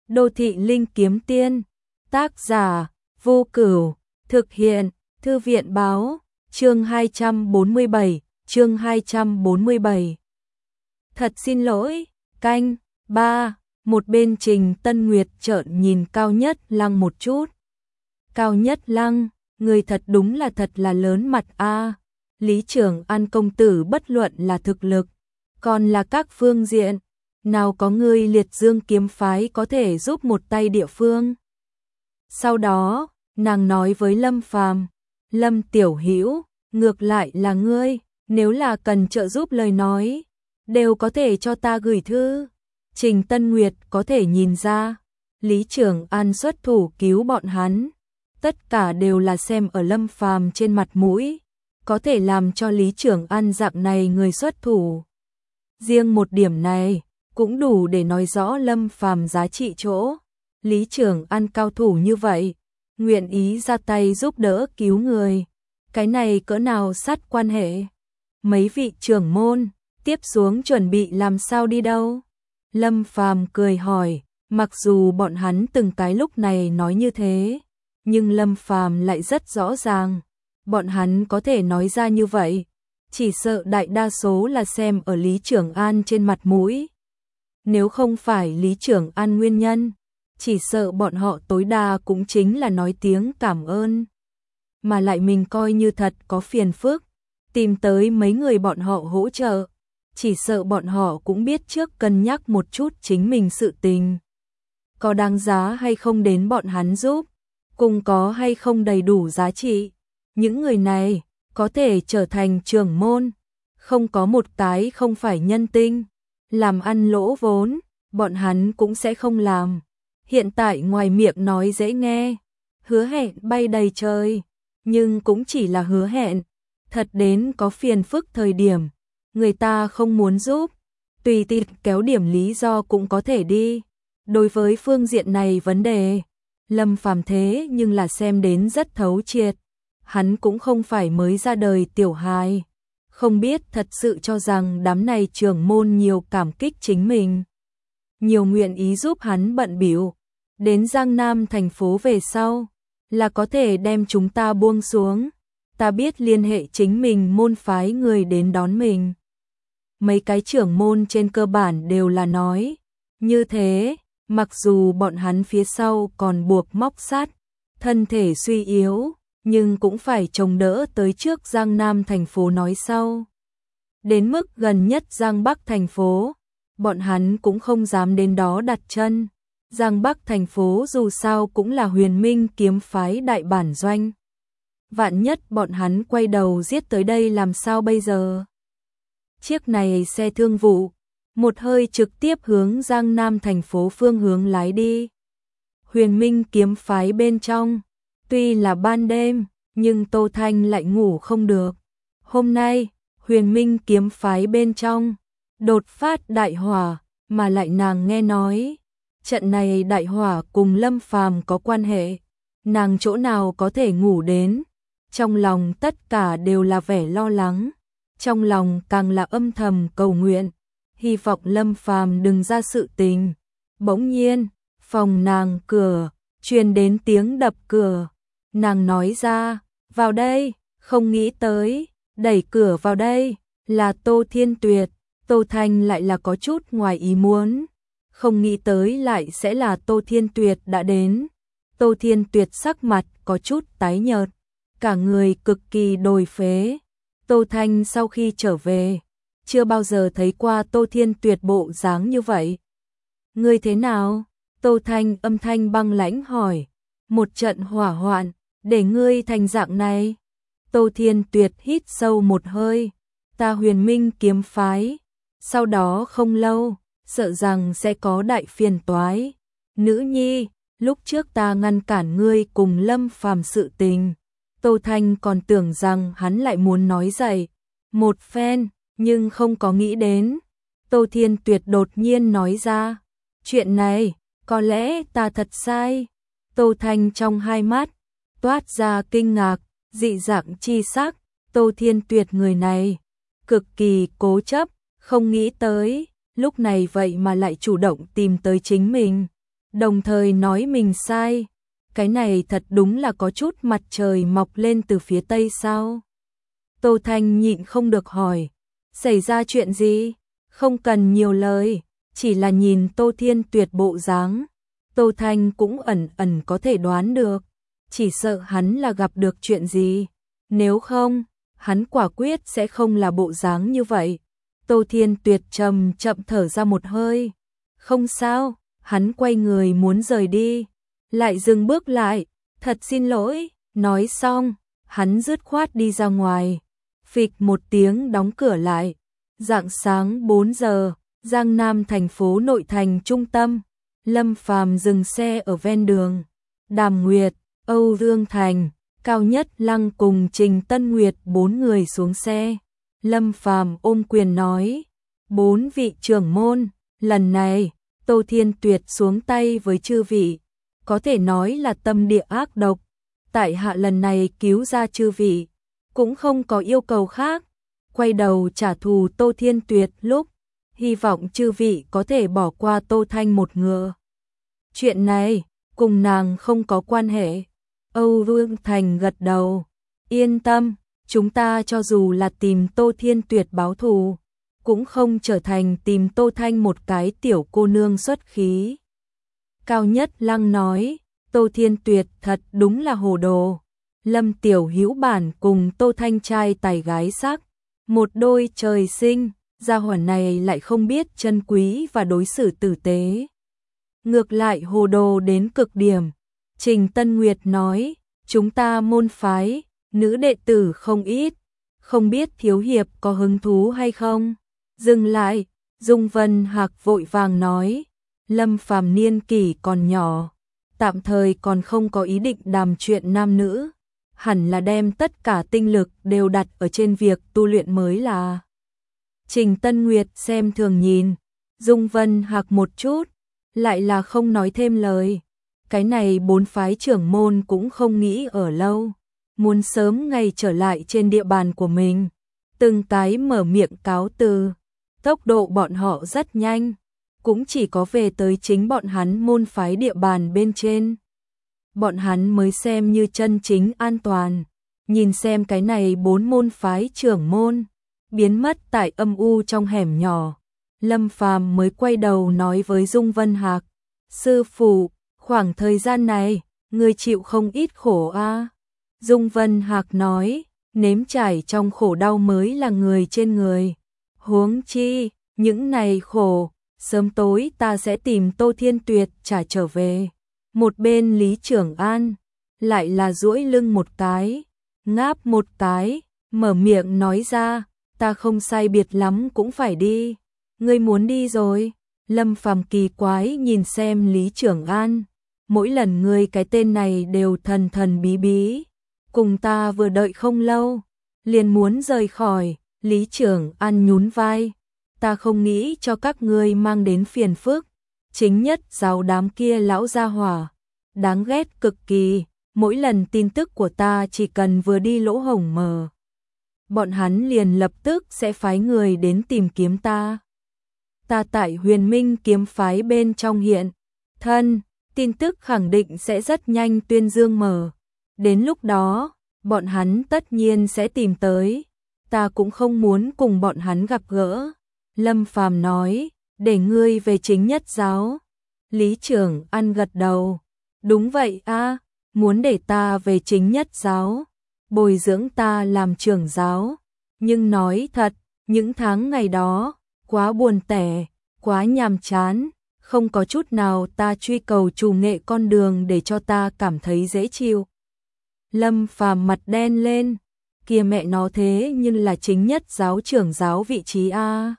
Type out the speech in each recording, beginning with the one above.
Đô thị linh kiếm tiên, tác giả, Vô Cửu, thực hiện, Thư viện báo, chương 247. Thật xin lỗi, canh, 3, một bên Trình Tân Nguyệt trợn nhìn Cao Nhất Lăng một chút. Cao Nhất Lăng, người thật đúng là thật là lớn mặt a. Lý Trưởng An công tử bất luận là thực lực, còn là các phương diện, nào có người Liệt Dương kiếm phái có thể giúp một tay địa phương. Sau đó, nàng nói với Lâm Phàm, Lâm Tiểu Hữu, ngược lại là ngươi, nếu là cần trợ giúp lời nói, đều có thể cho ta gửi thư. Trình Tân Nguyệt có thể nhìn ra, Lý Trưởng An xuất thủ cứu bọn hắn, tất cả đều là xem ở Lâm Phàm trên mặt mũi, có thể làm cho Lý Trưởng An dạng này người xuất thủ. Riêng một điểm này, cũng đủ để nói rõ Lâm Phàm giá trị chỗ. Lý Trưởng An cao thủ như vậy, nguyện ý ra tay giúp đỡ cứu người. Cái này cỡ nào sát quan hệ? Mấy vị trưởng môn, tiếp xuống chuẩn bị làm sao đi đâu? Lâm Phàm cười hỏi, mặc dù bọn hắn từng cái lúc này nói như thế, nhưng Lâm Phàm lại rất rõ ràng, bọn hắn có thể nói ra như vậy, chỉ sợ đại đa số là xem ở Lý Trưởng An trên mặt mũi. Nếu không phải Lý Trưởng An nguyên nhân, chỉ sợ bọn họ tối đa cũng chính là nói tiếng cảm ơn. Mà lại mình coi như thật có phiền phức, tìm tới mấy người bọn họ hỗ trợ, chỉ sợ bọn họ cũng biết trước cân nhắc một chút chính mình sự tình. Có đáng giá hay không đến bọn hắn giúp, cùng có hay không đầy đủ giá trị. Những người này có thể trở thành trưởng môn, không có một cái không phải nhân tinh, làm ăn lỗ vốn, bọn hắn cũng sẽ không làm. Hiện tại ngoài miệng nói dễ nghe, hứa hẹn bay đầy trời, nhưng cũng chỉ là hứa hẹn, thật đến có phiền phức thời điểm, người ta không muốn giúp, tùy tiện kéo điểm lý do cũng có thể đi. Đối với phương diện này vấn đề, Lâm Phàm thế nhưng là xem đến rất thấu triệt, hắn cũng không phải mới ra đời tiểu hài, không biết thật sự cho rằng đám này trưởng môn nhiều cảm kích chính mình, nhiều nguyện ý giúp hắn bận bịu. Đến Giang Nam thành phố về sau, là có thể đem chúng ta buông xuống, ta biết liên hệ chính mình môn phái người đến đón mình. Mấy cái trưởng môn trên cơ bản đều là nói như thế, mặc dù bọn hắn phía sau còn buộc móc sắt, thân thể suy yếu, nhưng cũng phải chống đỡ tới trước Giang Nam thành phố nói sau. Đến mức gần nhất Giang Bắc thành phố, bọn hắn cũng không dám đến đó đặt chân. Giang Bắc thành phố dù sao cũng là Huyền Minh kiếm phái đại bản doanh. Vạn nhất bọn hắn quay đầu giết tới đây làm sao bây giờ? Chiếc này xe thương vụ, một hơi trực tiếp hướng Giang Nam thành phố phương hướng lái đi. Huyền Minh kiếm phái bên trong, tuy là ban đêm, nhưng Tô Thanh lại ngủ không được. Hôm nay, Huyền Minh kiếm phái bên trong, đột phát đại hỏa, mà lại nàng nghe nói, trận này đại hỏa cùng Lâm Phàm có quan hệ, nàng chỗ nào có thể ngủ đến, trong lòng tất cả đều là vẻ lo lắng, trong lòng càng là âm thầm cầu nguyện, hy vọng Lâm Phàm đừng ra sự tình. Bỗng nhiên, phòng nàng cửa, truyền đến tiếng đập cửa, nàng nói ra, vào đây, không nghĩ tới, đẩy cửa vào đây, là Tô Thiên Tuyệt. Tô Thanh lại là có chút ngoài ý muốn, không nghĩ tới lại sẽ là Tô Thiên Tuyệt đã đến. Tô Thiên Tuyệt sắc mặt có chút tái nhợt, cả người cực kỳ đồi phế. Tô Thanh sau khi trở về, chưa bao giờ thấy qua Tô Thiên Tuyệt bộ dáng như vậy. Ngươi thế nào? Tô Thanh âm thanh băng lãnh hỏi. Một trận hỏa hoạn, để ngươi thành dạng này. Tô Thiên Tuyệt hít sâu một hơi. Ta Huyền Minh kiếm phái. Sau đó không lâu, sợ rằng sẽ có đại phiền toái. Nữ nhi, lúc trước ta ngăn cản ngươi cùng Lâm Phàm sự tình. Tô Thanh còn tưởng rằng hắn lại muốn nói dậy một phen, nhưng không có nghĩ đến. Tô Thiên Tuyệt đột nhiên nói ra, chuyện này, có lẽ ta thật sai. Tô Thanh trong hai mắt, toát ra kinh ngạc, dị dạng chi sắc. Tô Thiên Tuyệt người này, cực kỳ cố chấp, không nghĩ tới, lúc này vậy mà lại chủ động tìm tới chính mình. đồng thời nói mình sai. Cái này thật đúng là có chút mặt trời mọc lên từ phía tây sao? Tô Thanh nhịn không được hỏi, xảy ra chuyện gì? Không cần nhiều lời, chỉ là nhìn Tô Thiên Tuyệt bộ dáng, Tô Thanh cũng ẩn ẩn có thể đoán được, chỉ sợ hắn là gặp được chuyện gì, nếu không, hắn quả quyết sẽ không là bộ dáng như vậy. Tô Thiên Tuyệt chậm thở ra một hơi, không sao, hắn quay người muốn rời đi, lại dừng bước lại, thật xin lỗi, nói xong, hắn dứt khoát đi ra ngoài, phịch một tiếng đóng cửa lại. Rạng sáng 4 giờ, Giang Nam thành phố nội thành trung tâm, Lâm Phàm dừng xe ở ven đường. Đàm Nguyệt, Âu Dương Thành, Cao Nhất Lăng cùng Trình Tân Nguyệt 4 người xuống xe. Lâm Phàm ôm quyền nói, 4 vị trưởng môn, lần này, Tô Thiên Tuyệt xuống tay với chư vị, có thể nói là tâm địa ác độc. Tại hạ lần này cứu ra chư vị, cũng không có yêu cầu khác. Quay đầu trả thù Tô Thiên Tuyệt lúc, hy vọng chư vị có thể bỏ qua Tô Thanh một ngựa. Chuyện này, cùng nàng không có quan hệ. Âu Dương Thành gật đầu, yên tâm, chúng ta cho dù là tìm Tô Thiên Tuyệt báo thù, cũng không trở thành tìm Tô Thanh một cái tiểu cô nương xuất khí. Cao Nhất Lăng nói, Tô Thiên Tuyệt thật đúng là hồ đồ. Lâm Tiểu Hữu bản cùng Tô Thanh trai tài gái sắc, một đôi trời sinh, gia hỏa này lại không biết trân quý và đối xử tử tế. Ngược lại hồ đồ đến cực điểm. Trình Tân Nguyệt nói, chúng ta môn phái, nữ đệ tử không ít, không biết thiếu hiệp có hứng thú hay không? Dừng lại, Dung Vân Hạc vội vàng nói, Lâm Phàm niên kỷ còn nhỏ, tạm thời còn không có ý định đàm chuyện nam nữ, hẳn là đem tất cả tinh lực đều đặt ở trên việc tu luyện mới là. Trình Tân Nguyệt xem thường nhìn, Dung Vân Hạc một chút, lại là không nói thêm lời. Cái này 4 phái trưởng môn cũng không nghĩ ở lâu, muốn sớm ngày trở lại trên địa bàn của mình. Từng cái mở miệng cáo từ, tốc độ bọn họ rất nhanh, cũng chỉ có về tới chính bọn hắn môn phái địa bàn bên trên. Bọn hắn mới xem như chân chính an toàn, nhìn xem cái này 4 môn phái trưởng môn, biến mất tại âm u trong hẻm nhỏ. Lâm Phàm mới quay đầu nói với Dung Vân Hạc, sư phụ, khoảng thời gian này, người chịu không ít khổ a. Dung Vân Hạc nói, nếm trải trong khổ đau mới là người trên người. Huống chi, những này khổ, sớm tối ta sẽ tìm Tô Thiên Tuyệt trả trở về. Một bên Lý Trưởng An, lại là duỗi lưng một cái, ngáp một cái, mở miệng nói ra, ta không sai biệt lắm cũng phải đi. Ngươi muốn đi rồi? Lâm Phàm kỳ quái nhìn xem Lý Trưởng An, mỗi lần ngươi cái tên này đều thần thần bí bí, cùng ta vừa đợi không lâu, liền muốn rời khỏi. Lý Trưởng An nhún vai, ta không nghĩ cho các ngươi mang đến phiền phức, chính nhất giáo đám kia lão gia hỏa, đáng ghét cực kỳ, mỗi lần tin tức của ta chỉ cần vừa đi lỗ hổng mờ, bọn hắn liền lập tức sẽ phái người đến tìm kiếm ta. Ta tại Huyền Minh kiếm phái bên trong hiện thân, tin tức khẳng định sẽ rất nhanh tuyên dương mở. Đến lúc đó, bọn hắn tất nhiên sẽ tìm tới, ta cũng không muốn cùng bọn hắn gặp gỡ. Lâm Phàm nói, để ngươi về chính nhất giáo. Lý Trưởng An gật đầu, đúng vậy a, muốn để ta về chính nhất giáo, bồi dưỡng ta làm trưởng giáo. Nhưng nói thật, những tháng ngày đó, quá buồn tẻ, quá nhàm chán, không có chút nào ta truy cầu trù nghệ con đường để cho ta cảm thấy dễ chịu. Lâm Phàm mặt đen lên, kia mẹ nó thế nhưng là chính nhất giáo trưởng giáo vị trí a.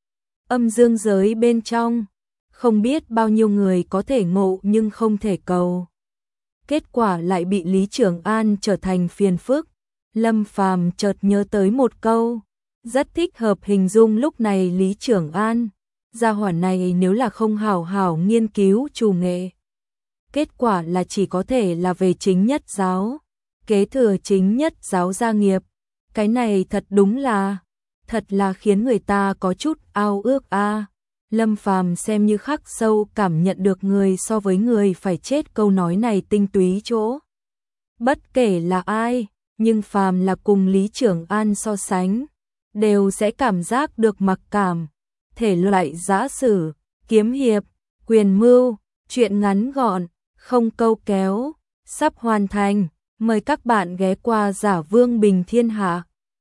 Âm dương giới bên trong, không biết bao nhiêu người có thể ngộ nhưng không thể cầu. Kết quả lại bị Lý Trưởng An trở thành phiền phức. Lâm Phàm chợt nhớ tới một câu, rất thích hợp hình dung lúc này Lý Trưởng An. Gia hỏa này nếu là không hảo hảo nghiên cứu trù nghệ, kết quả là chỉ có thể là về chính nhất giáo, kế thừa chính nhất giáo gia nghiệp. Cái này thật đúng là, thật là khiến người ta có chút ao ước a. Lâm Phàm xem như khắc sâu cảm nhận được người so với người phải chết câu nói này tinh túy chỗ. Bất kể là ai, nhưng phàm là cùng Lý Trường An so sánh, đều sẽ cảm giác được mặc cảm. Thể loại giã sử, kiếm hiệp, quyền mưu, truyện ngắn gọn, không câu kéo, sắp hoàn thành. Mời các bạn ghé qua Giả Vương Bình Thiên Hạ.